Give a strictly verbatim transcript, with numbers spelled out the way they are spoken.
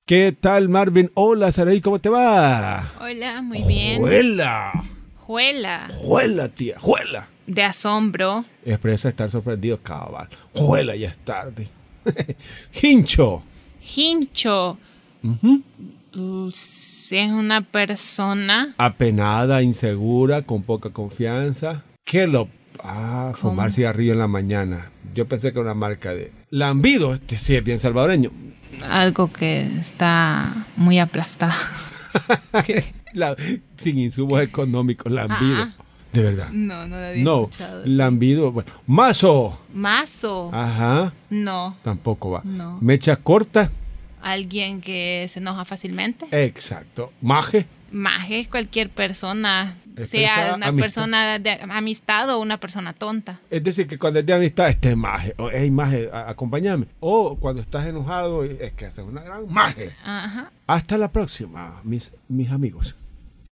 ¿Qué tal, Marvin? Hola, Saraí, ¿cómo te va? Hola, muy bien. ¡Juela! Juela. ¡Juela, tía! ¡Juela! De asombro. Expresa estar sorprendido, cabal. ¡Juela, ya es tarde! ¡Hincho! Hincho. Uh-huh. Pues, es una persona. Apenada, insegura, con poca confianza. ¿Qué lo...? Ah, ¿Cómo? fumar cigarrillo en la mañana. Yo pensé que era una marca de... Lambido, este sí es bien salvadoreño. Algo que está muy aplastado. La, sin insumos económicos, lambido. Ah, de verdad. No, no lo había No, escuchado. Sí. lambido. Bueno, mazo. Mazo. Ajá. No. Tampoco va. No. Mecha corta. Alguien que se enoja fácilmente. Exacto. Maje. Maje es cualquier persona. Expresa Sea una amistad. persona de amistad o una persona tonta. Es decir, que cuando es de amistad, este es maje. O hey, maje, a- acompáñame. O cuando estás enojado, es que haces una gran maje. Ajá. Hasta la próxima, mis, mis amigos.